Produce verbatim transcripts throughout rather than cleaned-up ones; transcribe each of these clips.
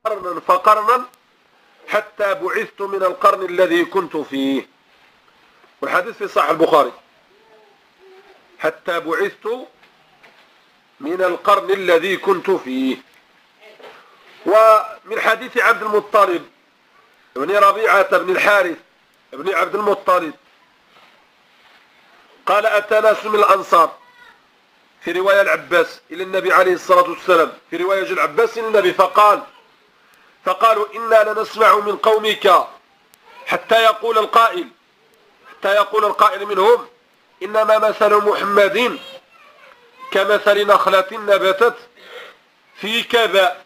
قرنا فقرنا حتى بعثت من القرن الذي كنت فيه. والحديث في صحيح البخاري، حتى بعثت من القرن الذي كنت فيه. ومن حديث عبد المطلب بن ربيعة بن الحارث بن عبد المطلب قال أتى ناس من الأنصار، في رواية العباس إلى النبي عليه الصلاة والسلام، في رواية العباس إلى النبي، فقال فقالوا إنا لنسمع من قومك حتى يقول القائل حتى يقول القائل منهم إنما مثل محمد كمثل نخلة نبتت في كذا.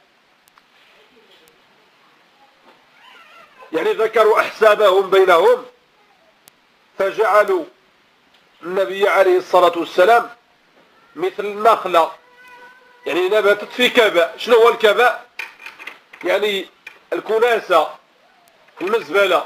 يعني ذكروا أحسابهم بينهم فجعلوا النبي عليه الصلاة والسلام مثل النخلة، يعني نبتت في كباء. شنو هو الكباء؟ يعني الكناسة، المزبلة.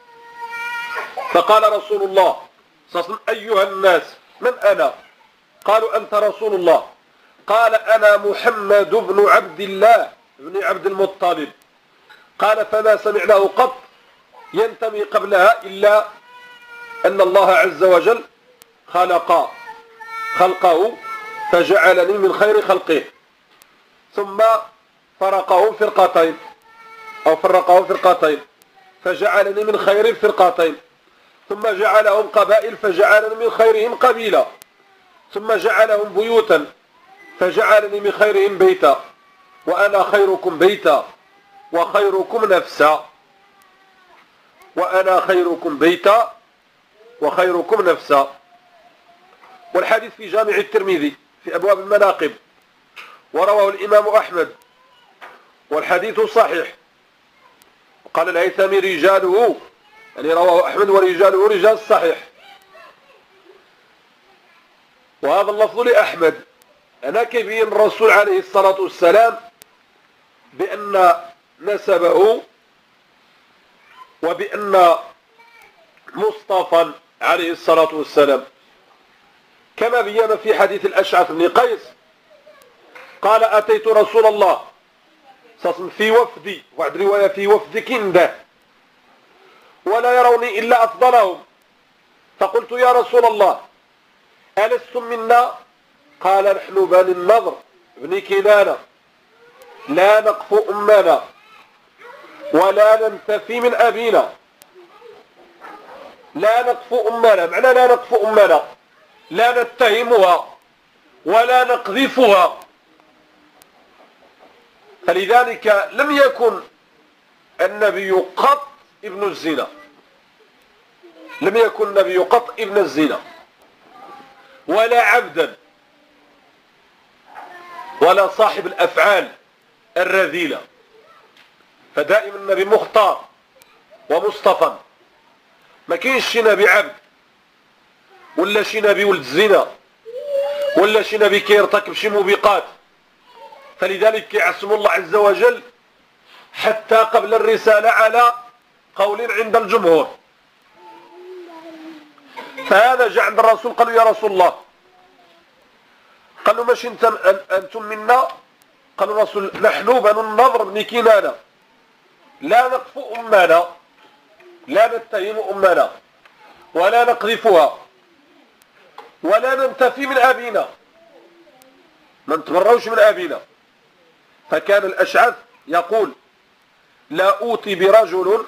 فقال رسول الله صلى الله عليه وسلم أيها الناس من أنا؟ قالوا أنت رسول الله. قال أنا محمد بن عبد الله بن عبد المطلب. قال فما سمعناه قط ينتمي قبلها إلا أن الله عز وجل خلق خلقه فجعلني من خير خلقه، ثم فرقهم فرقتين أو فرقهم فرقتين فجعلني من خير الفرقتين، ثم جعلهم قبائل فجعلني من خيرهم قبيلة، ثم جعلهم بيوتا فجعلني من خيرهم بيتا، وأنا خيركم بيتا وخيركم نفسا. وأنا خيركم بيتا وخيركم نفسا. والحديث في جامع الترمذي في أبواب المناقب، ورواه الإمام أحمد، والحديث صحيح. قال الهيثمي رجاله، يعني رواه أحمد ورجاله رجال صحيح. وهذا اللفظ لأحمد. أنا كيبين الرسول عليه الصلاة والسلام بأن نسبه وبأن مصطفى عليه الصلاة والسلام، كما بين في حديث الأشعث بن قيس قال أتيت رسول الله في وفدي، وعد رواية في وفد كنده، ولا يروني إلا أفضلهم، فقلت يا رسول الله ألستم منا؟ قال نحن بني النضر بن كنانة لا نقف أمنا ولا ننتفي من أبينا. لا نقف أمنا معنى لا نقف أمنا، لا نتهمها ولا نقذفها. فلذلك لم يكن النبي قط ابن الزنا، لم يكن النبي قط ابن الزنا ولا عبدا ولا صاحب الأفعال الرذيلة. فدائما النبي مختار ومصطفى، ما كاينش شي نبي عبد ولا شي نبي ولد الزنا ولا شي نبي كيرتكب شي موبقات. فلذلك يعصم الله عز وجل حتى قبل الرسالة على قول عند الجمهور. فهذا جاء عند الرسول قالوا يا رسول الله، قالوا ماشي انتم, أنتم منا؟ قالوا الرسول نحن بنو النضر بن كنانة لا نقف أمنا، لا نتهم أمنا ولا نقذفها ولا ننتفي من أبينا، ما نتبروش من أبينا. فكان الأشعث يقول لا أوتي برجل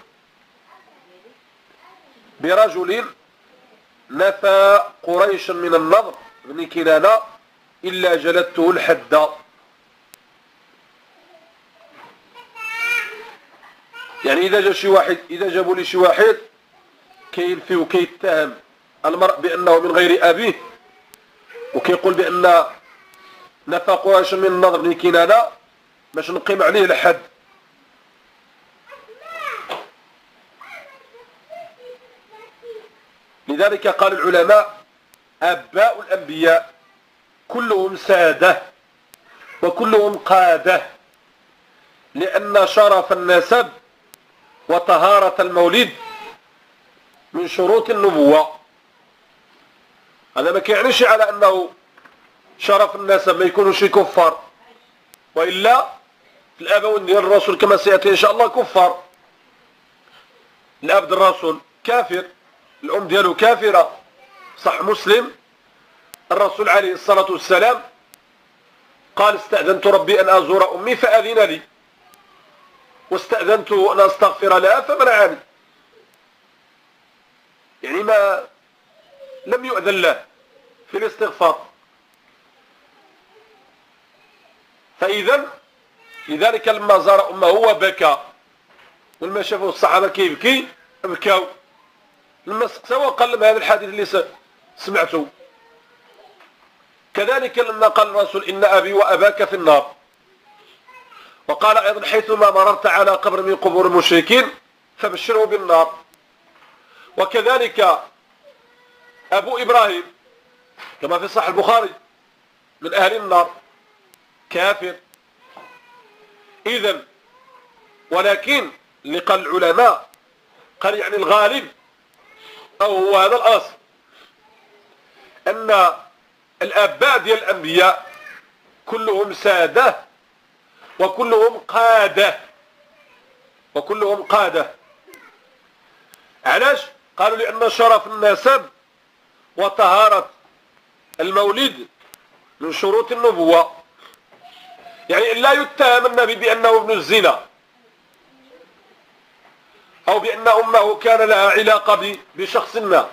برجل نفى قريشا من النضر بن كنانة إلا جلدته الحد. يعني إذا جاء شي واحد، إذا جابوا لي شي واحد كينفي وكيتهم المرء بأنه من غير أبيه وكيقول بأن نفى قريشا من النضر بن كنانة، باش نقيم عليه الحد. لذلك قال العلماء آباء الأنبياء كلهم سادة وكلهم قادة، لأن شرف النسب وطهارة المولد من شروط النبوة. هذا ما كيعنيش على أنه شرف النسب ما يكونوش كفار، وإلا الابوين ديال الرسول كما سياتي ان شاء الله كفار. الاب ديال الرسول كافر، الام ديالو كافره، صح مسلم. الرسول عليه الصلاه والسلام قال استأذنت ربي ان ازور امي فاذن لي، واستأذنت ان استغفر لها فمنعني. يعني ما لم يؤذن له في الاستغفار. فاذا لذلك لما زار امه وبكى، ولما شافوا الصحابه كيبكي بكاو. لما سقسوا قال لهم هذا الحديث اللي سمعته. كذلك لما قال الرسول ان ابي واباك في النار، وقال ايضا حيثما مررت على قبر من قبور المشركين فبشره بالنار. وكذلك ابو ابراهيم كما في صحيح البخاري من اهل النار كافر. اذا ولكن اللي قال العلماء قال يعني الغالب او هو هذا الاصل ان الاباء ديال الانبياء كلهم ساده وكلهم قاده وكلهم قاده. علاش؟ قالوا لان شرف النسب وطهاره المولد من شروط النبوه. يعني لا يتهم النبي بانه ابن الزنا او بان امه كان لها علاقه بشخص ما.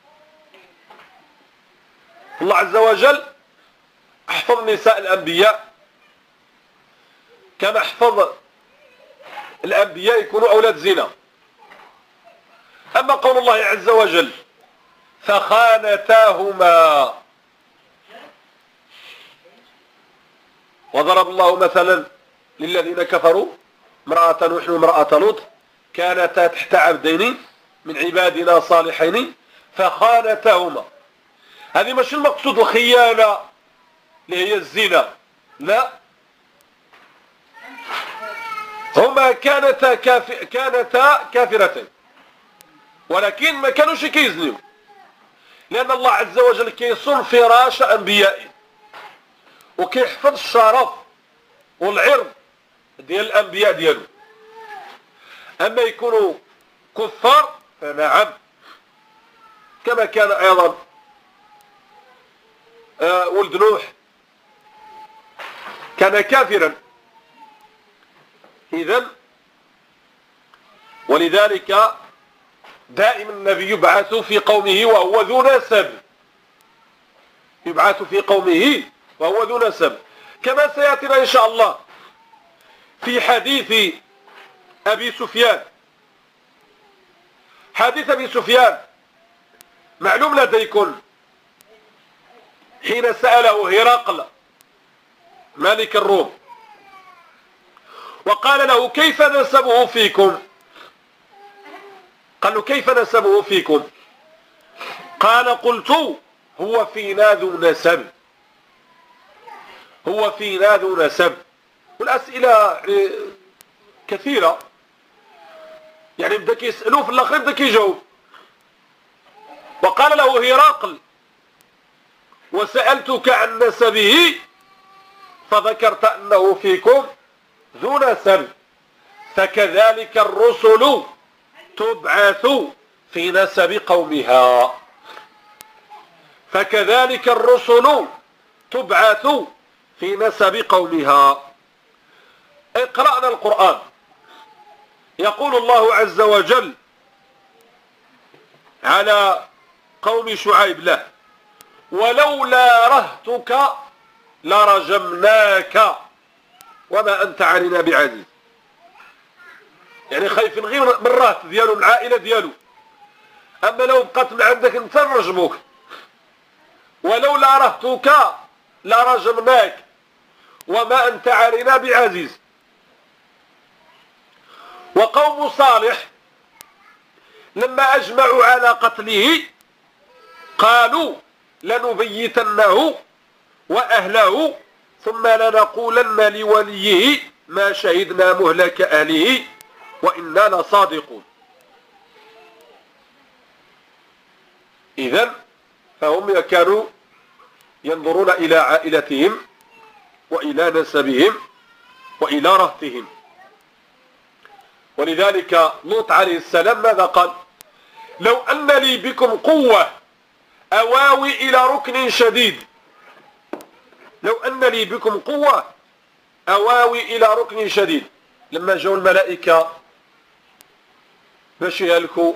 الله عز وجل احفظ نساء الانبياء كما احفظ الانبياء يكونوا اولاد زنا. اما قول الله عز وجل فخانتاهما، وضرب الله مثلا للذين كفروا امرأة نوح وامرأة لوط كانتا تحت عبدين من عبادنا صالحين فخانتاهما. هذه مش المقصود الخيانة اللي هي الزنا، لا، هما كانتا كاف... كانتا كافرتين ولكن ما كانوش كيزنيو، لأن الله عز وجل كيصون فراش أنبيائه وكيحفظ الشرف والعرض ديال الأنبياء ديالو. أما يكونوا كفار فنعم، كما كان أيضا آه ولد نوح كان كافرا. إذن ولذلك دائما النبي يبعث في قومه وهو ذو نسب، يبعث في قومه وهو ذو نسب، كما سيأتينا إن شاء الله في حديث أبي سفيان. حديث أبي سفيان معلوم لديكم حين سأله هرقل ملك الروم وقال له كيف نسبه فيكم؟ قال له كيف نسبه فيكم؟ قال قلت هو فينا ذو نسب، هو فينا ذو نسب. والأسئلة كثيرة، يعني بدك يسألوه في الأخير بدك يجاوب. وقال له هرقل وسألتك عن نسبه فذكرت أنه فيكم ذو نسب، فكذلك الرسل تبعث في نسب قومها، فكذلك الرسل تبعث في نسب قومها. اقرأنا القرآن. يقول الله عز وجل على قوم شعيب له ولولا رهتك لرجمناك وما أنت علينا بعزيز. يعني خايفين غير من الرهط ديالو من العائلة ديالو، أما لو بقات من عندك انت نرجموك. ولولا رهتك لرجمناك وما أنت علينا بعزيز. وقوم صالح لما أجمعوا على قتله قالوا لنبيتنه وأهله ثم لنقولن لوليه ما شهدنا مهلك أهله وإنا لصادقون. إذن فهم كانوا ينظرون إلى عائلتهم وإلى نسبهم وإلى رهتهم. ولذلك لوط عليه السلام ماذا قال؟ لو أن لي بكم قوة أواوي إلى ركن شديد. لو أن لي بكم قوة أواوي إلى ركن شديد. لما جاءوا الملائكة باش يهلكوا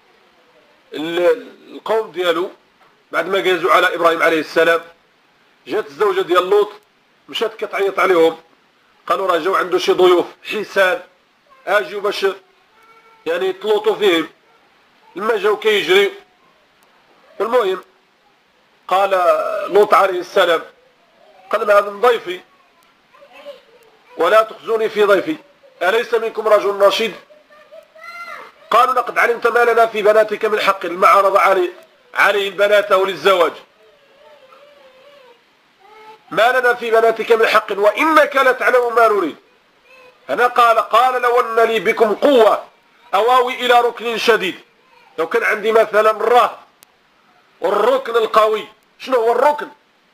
القوم ديالو بعد ما جازوا على إبراهيم عليه السلام، جات الزوجة ديال لوط مشات كتعيط عليهم، قالوا راه جاو عنده شي ضيوف حسان اجيو باش يعني يتلوطوا فيهم. لما جاو كيجري، المهم قال لوط عليه السلام قال هذا من ضيفي ولا تخزوني في ضيفي، أليس منكم رجل رشيد؟ قالوا لقد علمت ما لنا في بناتك من حق، ما عرض عليه عليه بناته للزواج، ما لنا في بناتك من حق وإنك لتعلم ما نريد. هنا قال قال لو أن لي بكم قوة أواوي إلى ركن شديد. لو كان عندي مثلا الرهط والركن القوي. شنو هو الركن؟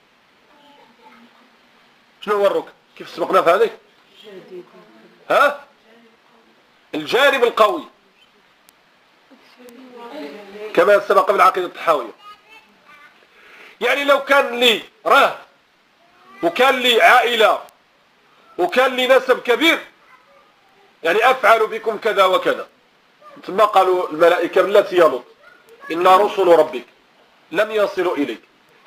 شنو هو الركن؟ كيف سبقنا في هذه؟ ها؟ الجانب القوي كما سبق بالعقيدة الطحاوية. يعني لو كان لي رهط وكان لي عائلة وكان لي نسب كبير، يعني أفعل بكم كذا وكذا. ثم قالوا الملائكة بالتي يا لوط إن رسل ربك لم يصلوا إليك.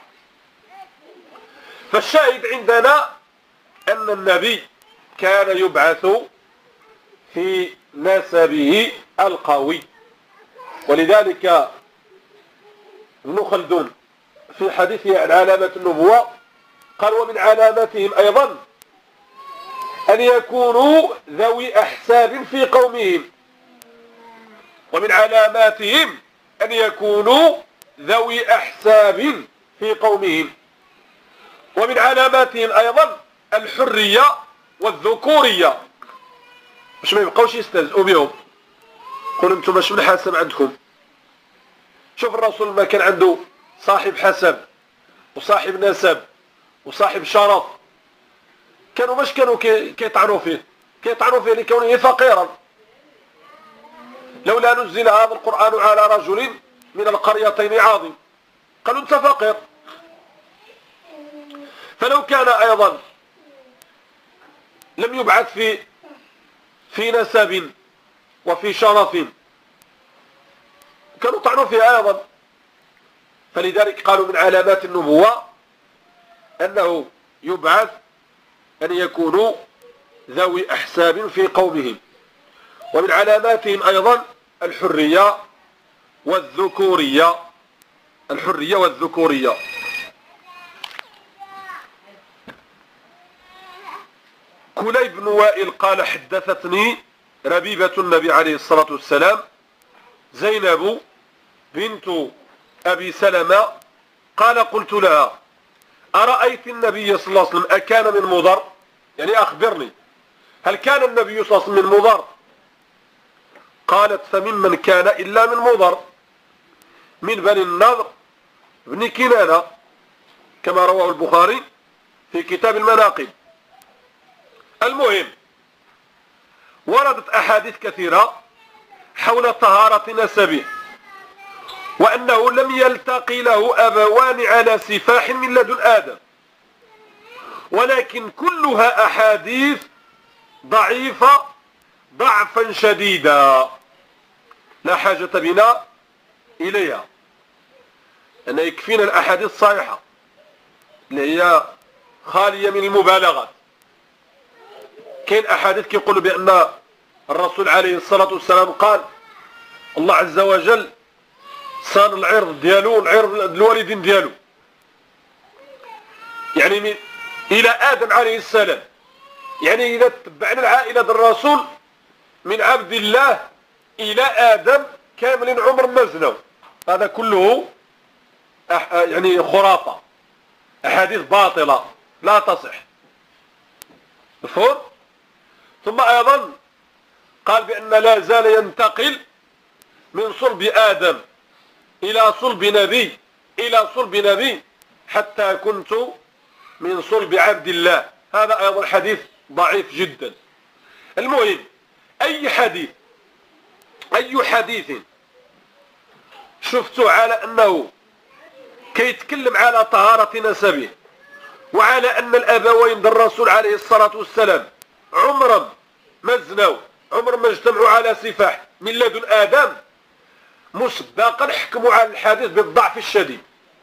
فالشاهد عندنا أن النبي كان يبعث في نسبه القوي. ولذلك ابن خلدون في حديثه عن علامة النبوة قال ومن علاماتهم أيضا أن يكونوا ذوي أحساب في قومهم. ومن علاماتهم أن يكونوا ذوي أحساب في قومهم. ومن علاماتهم أيضا الحرية والذكورية، باش ما يبقاوش يستهزئوا بهم. قولوا انتم باش من حسب عندكم. شوف الرسول ما كان عنده صاحب حسب وصاحب نسب وصاحب شرف، كانوا باش كانوا كيطعنوا فيه كيطعنوا فيه لكونه فقيرا. لولا نزل هذا القرآن على رجل من القريتين عظيم، قالوا انت فقير. فلو كان أيضا لم يبعث في في نسب وفي شرف كانوا طعنوا فيه أيضا. فلذلك قالوا من علامات النبوة أنه يبعث أن يكونوا ذوي أحساب في قومهم. ومن علاماتهم أيضا الحرية والذكورية. الحرية والذكورية. كليب بن وائل قال حدثتني ربيبة النبي عليه الصلاة والسلام زينب بنت أبي سلمة قال قلت لها أرأيت النبي صلى الله عليه وسلم أكان من مضر؟ يعني أخبرني، هل كان النبي صلى الله عليه وسلم من مضر؟ قالت فممن كان إلا من مضر، من بني النضر بن كنانة كما رواه البخاري في كتاب المناقب. المهم وردت أحاديث كثيرة حول طهارة نسبه، وأنه لم يلتقي له أبوان على سفاح من لدن آدم، ولكن كلها أحاديث ضعيفة ضعفا شديدا لا حاجة بنا إليها، أن يكفينا الأحاديث الصحيحة اللي هي خالية من المبالغات. كاين أحاديث كيقولوا بأن الرسول عليه الصلاة والسلام قال الله عز وجل صان العرض ديالو العرض الوالدين ديالو، يعني من إلى آدم عليه السلام. يعني إذا تبعنا العائلة الرسول من عبد الله إلى آدم كامل عمر ما زنوا، هذا كله أح... يعني خرافة، أحاديث باطلة لا تصح. مفهوم؟ ثم أيضا قال بأن لا زال ينتقل من صلب آدم إلى صلب نبي إلى صلب نبي حتى كنت من صلب عبد الله، هذا أيضا حديث ضعيف جدا. المهم أي حديث أي حديث شفته على أنه كيتكلم على طهارة نسبه وعلى أن الأبوين ذا الرسول عليه الصلاة والسلام عمرا ما زنوا، عمرا ما اجتمعوا على سفاح من لدن آدم، مسبقا حكموا على الحديث بالضعف الشديد.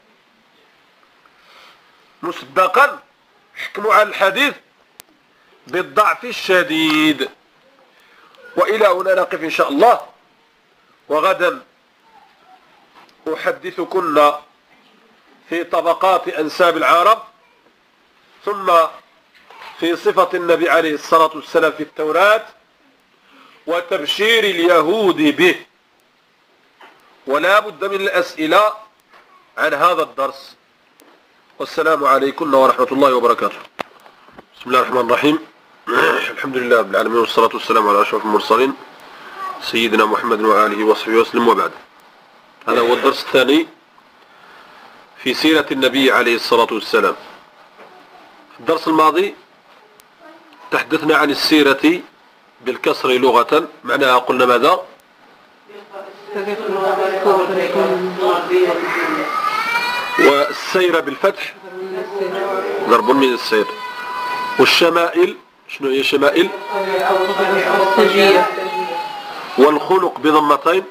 مسبقا حكموا على الحديث بالضعف الشديد. وإلى هنا نقف إن شاء الله، وغدا أحدثكن في طبقات أنساب العرب، ثم في صفة النبي عليه الصلاة والسلام في التوراة وتبشير اليهود به. ولا بد من الأسئلة عن هذا الدرس. والسلام عليكم ورحمة الله وبركاته. بسم الله الرحمن الرحيم. الحمد لله رب العالمين، والصلاة والسلام على أشرف المرسلين سيدنا محمد وآله وصحبه وسلم، وبعد. هذا هو الدرس الثاني في سيرة النبي عليه الصلاة والسلام. في الدرس الماضي تحدثنا عن السيرة بالكسر لغة، معناها قلنا ماذا؟ والسير بالفتح ضرب من السير. والشمائل شنو هي الشمائل؟ والخلق بضمتين.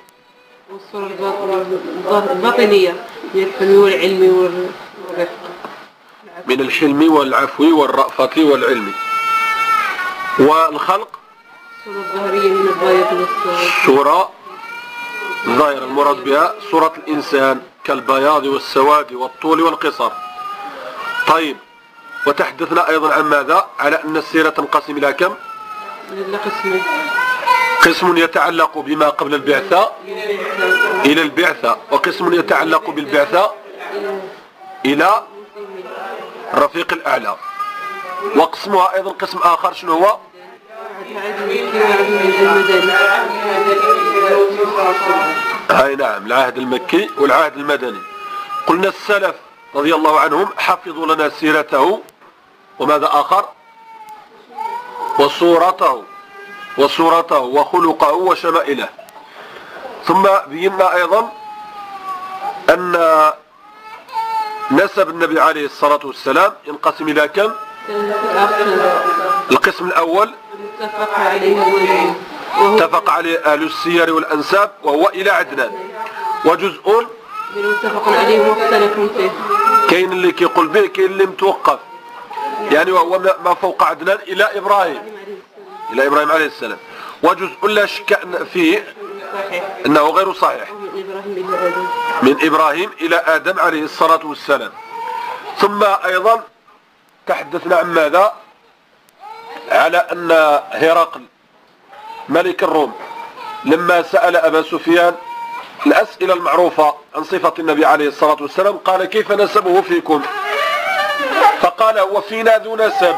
الباطنية من الحلم والعلم والرفق، من الحلم والعفو والرأفة والعلم. والخلق الصورة الظاهرية من البياض والسواد. الصورة الظاهرة المراد بها صورة الإنسان كالبياض والسواد والطول والقصر. طيب، وتحدثنا أيضا عن ماذا؟ على أن السيرة تنقسم إلى كم؟ إلى قسمين. قسم يتعلق بما قبل البعثة إلى البعثة، وقسم يتعلق بالبعثة إلى الرفيق الأعلى. وقسمها أيضا قسم آخر شنو هو؟ هاي نعم، العهد المكي والعهد المدني. قلنا السلف رضي الله عنهم حفظوا لنا سيرته وماذا آخر؟ وصورته وصورته وخلقه وشمائله. ثم بينا أيضا أن نسب النبي عليه الصلاة والسلام ينقسم إلى كم؟ القسم الأول اتفق عليه أهل السير والأنساب وهو إلى عدنان، وجزء متفق عليه مختلف فيه. كاين اللي كيقول به، كاين اللي متوقف، يعني وهو ما فوق عدنان إلى إبراهيم إلى إبراهيم عليه السلام. وجزء لا شك فيه أنه غير صحيح، من إبراهيم إلى آدم عليه الصلاة والسلام. ثم أيضا تحدثنا عن ماذا؟ على أن هرقل ملك الروم لما سأل أبا سفيان الأسئلة المعروفة عن صفة النبي عليه الصلاة والسلام قال: كيف نسبه فيكم؟ فقال: هو فينا ذو نسب،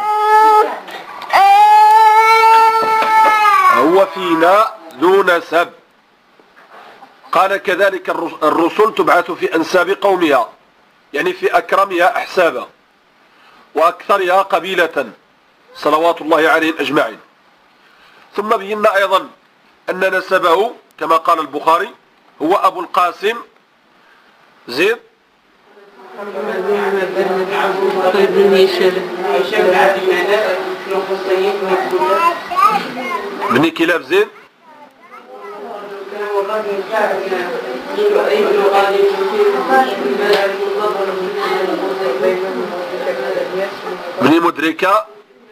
هو فينا ذو نسب. قال: كذلك الرسل تبعث في أنساب قومها، يعني في أكرمها أحسابا وأكثرها قبيلة صلوات الله عليهم أجمعين. ثم بينا أيضا أن نسبه كما قال البخاري هو أبو القاسم زيد بن كلاب زيد بن مدركة.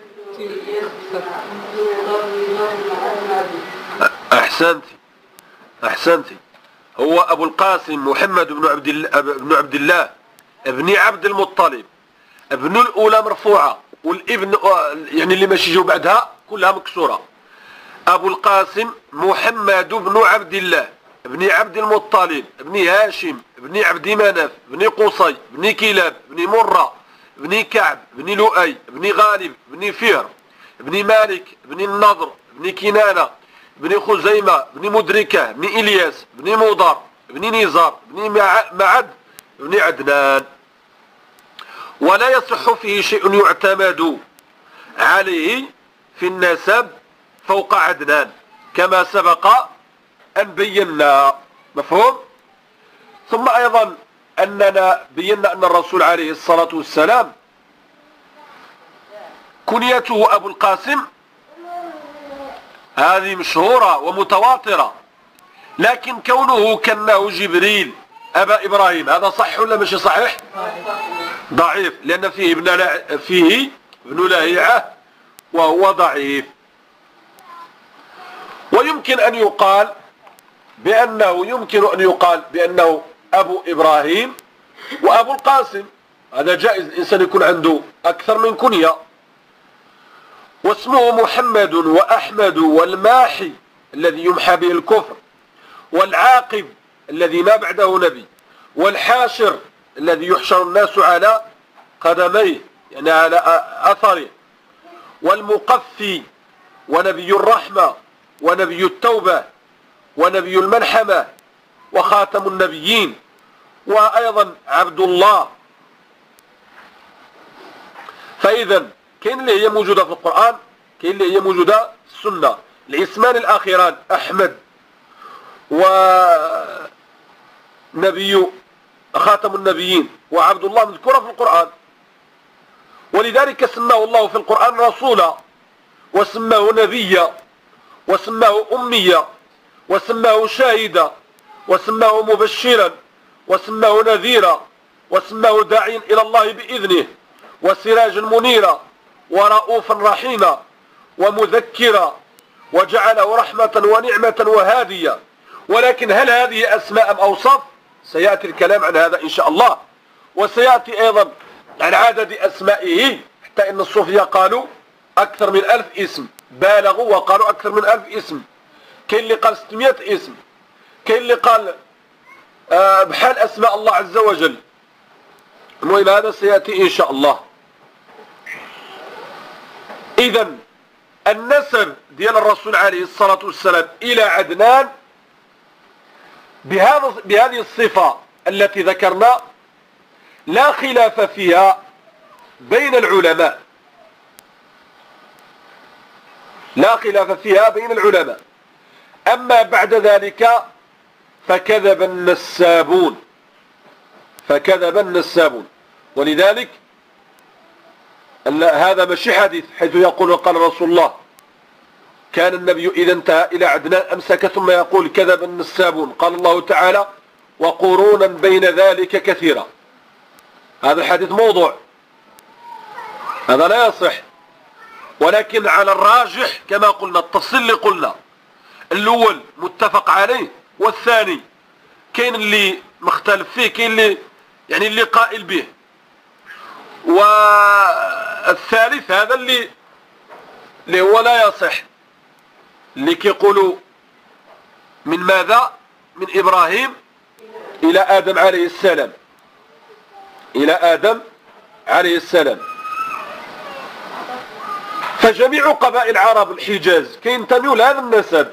أحسنتي أحسنتي هو أبو القاسم محمد بن عبد الله بن عبد الله ابن عبد المطلب. ابن الأولى مرفوعة والابن يعني اللي ماشي جو بعدها كلها مكسورة. أبو القاسم محمد بن عبد الله ابن عبد المطلب ابن هاشم ابن عبد مناف ابن قصي ابن كلاب ابن مرة ابن كعب ابن لؤي ابن غالب ابن فهر ابن مالك ابن النضر ابن كنانة ابن خزيمة ابن مدركة ابن إلياس ابن مضر ابن نزار ابن معد ابن عدنان. ولا يصح فيه شيء يعتمد عليه في النسب فوق عدنان كما سبق أن بينا. مفهوم؟ ثم أيضا أننا بينا أن الرسول عليه الصلاة والسلام كنيته أبو القاسم هذه مشهورة ومتواترة، لكن كونه كنه جبريل أبا إبراهيم هذا صح ولا مش صحيح؟ ضعيف، لأن فيه ابن لا فيه ابن لاهيعة وهو ضعيف. ويمكن أن يقال بأنه يمكن أن يقال بأنه أبو إبراهيم وأبو القاسم، هذا جائز، الإنسان يكون عنده أكثر من كنية. واسمه محمد وأحمد والماحي الذي يمحى به الكفر، والعاقب الذي ما بعده نبي، والحاشر الذي يحشر الناس على قدميه يعني على أثره، والمقفي ونبي الرحمة ونبي التوبة ونبي الملحمة وخاتم النبيين، وأيضا عبد الله. فإذا كاين اللي هي موجودة في القرآن، كاين اللي هي موجودة في السنة. الاسمان الأخيران أحمد ونبي خاتم النبيين وعبد الله مذكورة في القرآن، ولذلك سماه الله في القرآن رسولا، وسماه نبيا، وسماه أميا، وسماه شاهدا، وسماه مبشرا، وسماه نذيرا، وسماه داعيا إلى الله بإذنه، وسراجا منيرا، ورؤوفا رحيما، ومذكرا، وجعله رحمة ونعمة وهاديا. ولكن هل هذه أسماء أم أوصاف؟ سيأتي الكلام عن هذا إن شاء الله، وسيأتي أيضا عن عدد أسمائه، حتى إن الصوفية قالوا أكثر من ألف اسم، بالغوا وقالوا أكثر من ألف اسم. كاين اللي قال ستمائة اسم، كاين اللي قال آه بحال أسماء الله عز وجل. المهم هذا سيأتي إن شاء الله. إذن النسب ديال الرسول عليه الصلاة والسلام إلى عدنان بهذا بهذه الصفة التي ذكرنا لا خلاف فيها بين العلماء، لا خلاف فيها بين العلماء. أما بعد ذلك فكذب النسابون، فكذب النسابون. ولذلك هذا ماشي حديث حيث يقول قال رسول الله كان النبي إذا انتهى إلى عدنان أمسك، ثم يقول كذب النسابون. قال الله تعالى وقرونا بين ذلك كثيرا. هذا الحديث موضوع، هذا لا يصح. ولكن على الراجح كما قلنا التفصيل اللي قلنا الأول متفق عليه، والثاني كاين اللي مختلف فيه، كاين اللي يعني اللي قائل به، والثالث هذا اللي اللي هو لا يصح، اللي كيقولوا من ماذا؟ من إبراهيم إلى آدم عليه السلام، إلى آدم عليه السلام. فجميع قبائل العرب الحجاز كينتموا لهذا النسب.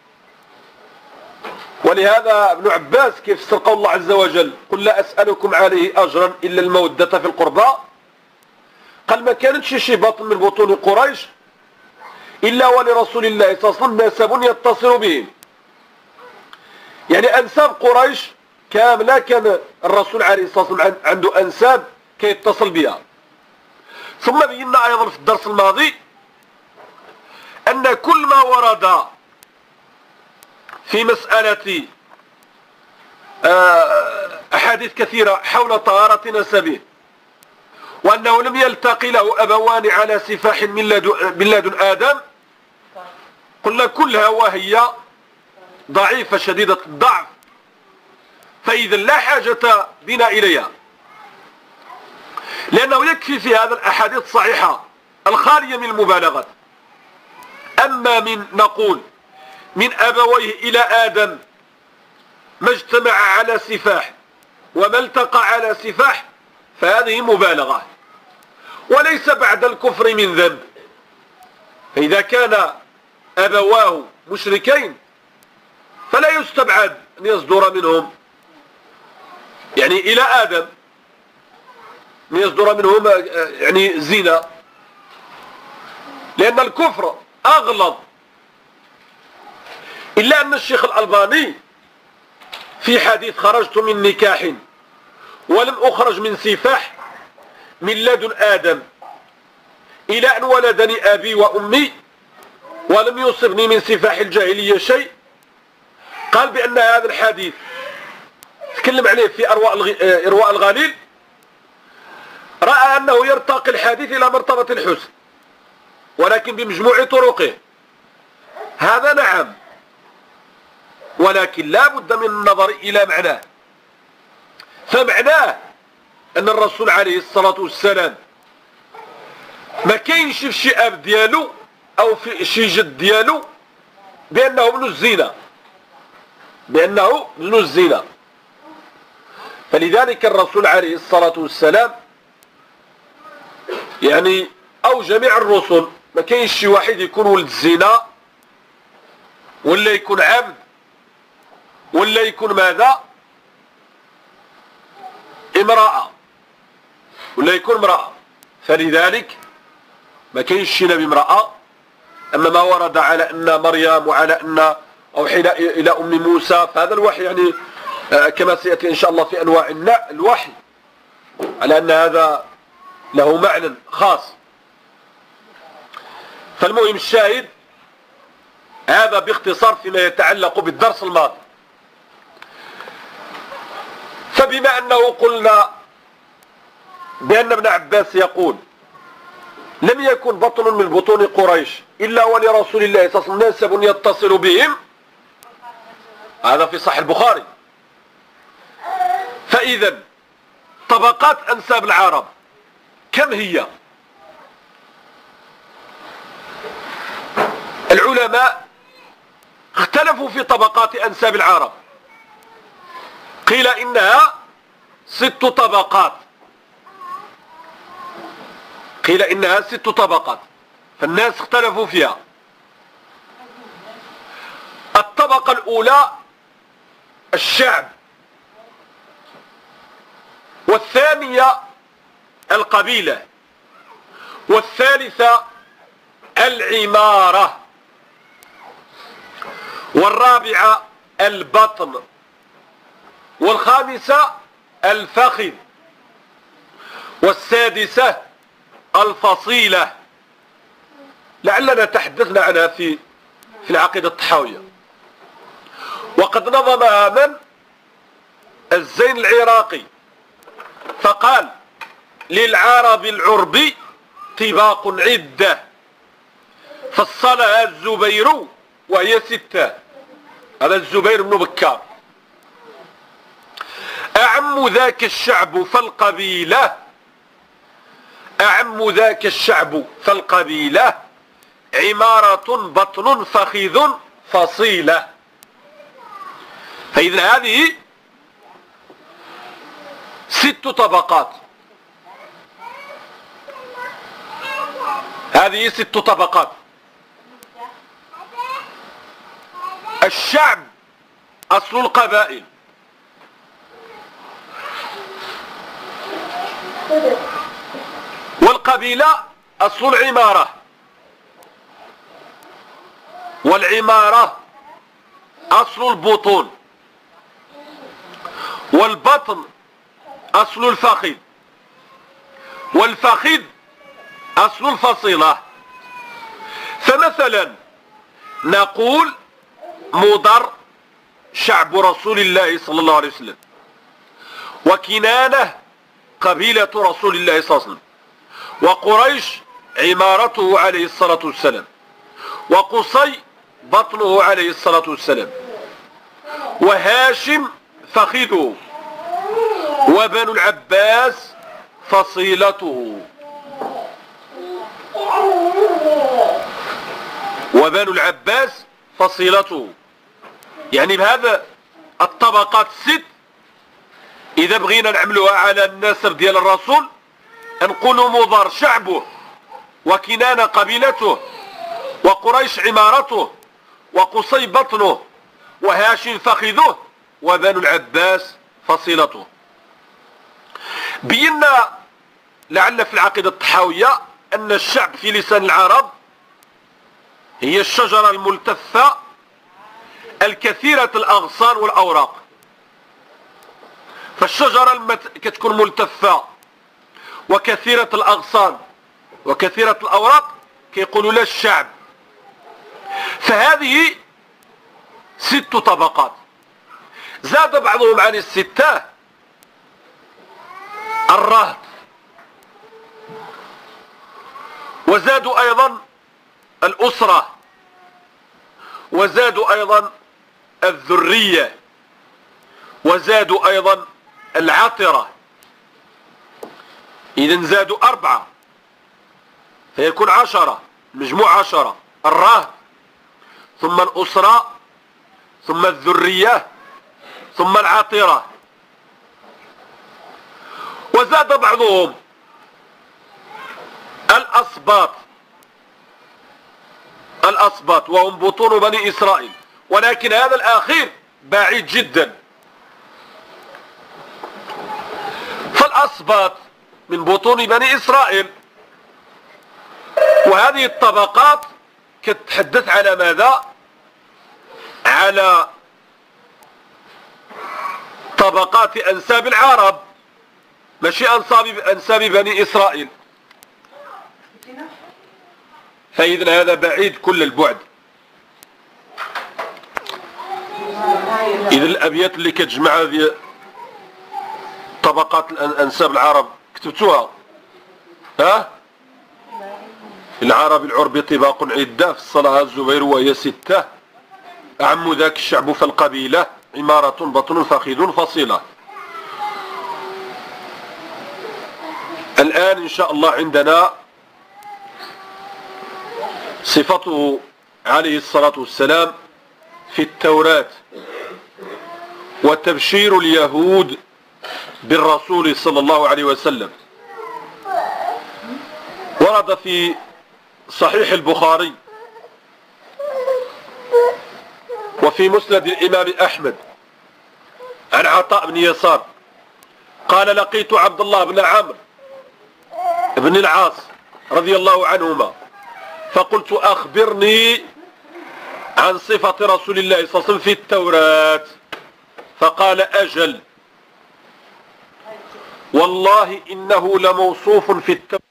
ولهذا ابن عباس كيف فسر قول الله عز وجل قل لا أسألكم عليه أجرا إلا المودة في القربى، قال ما كانتش شي بطن من بطون قريش إلا ولرسول الله صلى الله عليه وسلم نسب يتصل بهم. يعني أنساب قريش كاملة كان الرسول عليه الصلاة والسلام عنده أنساب كيتصل بها. ثم بينا أيضا في الدرس الماضي أن كل ما ورد في مسألة أحاديث كثيرة حول طهارة نسبه، وأنه لم يلتقي له أبوان على سفاح من لدن آدم، قلنا كلها وهي ضعيفة شديدة الضعف، فإذا لا حاجة بنا إليها، لأنه يكفي في هذا الأحاديث الصحيحة الخالية من المبالغات. أما من نقول من أبويه إلى آدم ما اجتمع على سفاح وما التقى على سفاح، فهذه مبالغة، وليس بعد الكفر من ذنب. فإذا كان أبواه مشركين فلا يستبعد أن يصدر منهم يعني إلى آدم أن يصدر منهم يعني زنا. لأن الكفر أغلظ. إلا أن الشيخ الألباني في حديث خرجت من نكاح ولم أخرج من سفاح من لدن آدم إلى أن ولدني أبي وأمي ولم يصبني من سفاح الجاهلية شيء، قال بأن هذا الحديث تكلم عليه في إرواء الغليل، رأى أنه يرتقي الحديث إلى مرتبة الحسن، ولكن بمجموع طرقه. هذا نعم، ولكن لا بد من النظر إلى معناه. فمعناه أن الرسول عليه الصلاة والسلام ما كاينش في شي أب ديالو أو في شي جد ديالو بأنه ابن الزنا، بأنه ابن الزنا. فلذلك الرسول عليه الصلاة والسلام يعني أو جميع الرسل ما كاينش شي واحد يكون ولد الزنا ولا يكون عبد ولا يكون ماذا امرأة ولا يكون امرأة. فلذلك ما كاينش شي نبي امرأة. أما ما ورد على أن مريم وعلى أن أوحي إلى أم موسى فهذا الوحي يعني كما سيأتي إن شاء الله في أنواع الوحي على أن هذا له معنى خاص. فالمهم الشاهد هذا باختصار فيما يتعلق بالدرس الماضي. فبما أنه قلنا بأن ابن عباس يقول لم يكن بطن من بطون قريش إلا ولرسول الله صلى الله عليه وسلم نسب يتصل بهم، هذا في صحيح البخاري. فإذا طبقات أنساب العرب كم هي؟ العلماء اختلفوا في طبقات أنساب العرب. قيل إنها ست طبقات، قيل إنها ست طبقات، فالناس اختلفوا فيها. الطبقة الأولى الشعب، والثانية القبيلة، والثالثة العمارة، والرابعة البطن، والخامسة الفخذ، والسادسة الفصيلة. لعلنا تحدثنا عنها في في العقيدة الطحاوية. وقد نظمها من؟ الزين العراقي، فقال للعرب العرب طباق عدة فصلها الزبير وهي ستة. هذا الزبير بن بكار. أعم ذاك الشعب فالقبيلة، أعم ذاك الشعب فالقبيلة عمارة بطن فخذ فصيلة. فإذا هذه ست طبقات، هذه ست طبقات. الشعب أصل القبائل، والقبيلة أصل العمارة، والعمارة أصل البطون، والبطن أصل الفخذ، والفخذ أصل الفصيلة. فمثلا نقول مضر شعب رسول الله صلى الله عليه وسلم، وكنانة قبيلة رسول الله صلى الله عليه وسلم، وقريش عمارته عليه الصلاة والسلام، وقصي بطنه عليه الصلاة والسلام، وهاشم فخذه، وبنو العباس فصيلته، وبنو العباس فصيلته. يعني بهذا الطبقات الست إذا بغينا نعملوها على النسب ديال الرسول نقول مضر شعبه، وكنانة قبيلته، وقريش عمارته، وقصي بطنه، وهاشم فخذه، وبنو العباس فصيلته. بينا لعل في العقيدة الطحاوية أن الشعب في لسان العرب هي الشجرة الملتفة الكثيرة الأغصان والأوراق. فالشجرة المت... كتكون ملتفة وكثيرة الأغصان وكثيرة الأوراق كيقولوا لها الشعب. فهذه ست طبقات. زاد بعضهم عن الستة الرهط، وزادوا أيضا الأسرة، وزادوا أيضا الذرية، وزادوا أيضا العطرة. إذن زادوا أربعة فيكون عشرة، مجموع عشرة: الرهط، ثم الأسرة، ثم الذرية، ثم العطرة. وزاد بعضهم الأسباط، الأسباط وهم بطون بني إسرائيل، ولكن هذا الأخير بعيد جدا. فالأسباط من بطون بني إسرائيل. وهذه الطبقات كتتحدث على ماذا؟ على طبقات أنساب العرب، ماشي أنساب أنساب بني إسرائيل. فإذن هذا بعيد كل البعد. إذن الأبيات اللي كتجمع هذه طبقات أنساب العرب كتبتوها؟ ها؟ العرب العرب طباق عدة، فصلها الزبير وهي ستة: أعم ذاك الشعب فالقبيلة، عمارة بطن فخذ فصيلة. الآن إن شاء الله عندنا صفته عليه الصلاة والسلام في التوراة وتبشير اليهود بالرسول صلى الله عليه وسلم. ورد في صحيح البخاري وفي مسند الإمام أحمد عن عطاء بن يسار قال: لقيت عبد الله بن عمرو بن العاص رضي الله عنهما فقلت: أخبرني عن صفة رسول الله صلى الله عليه وسلم في التوراة. فقال: أجل، والله إنه لموصوف في التوراة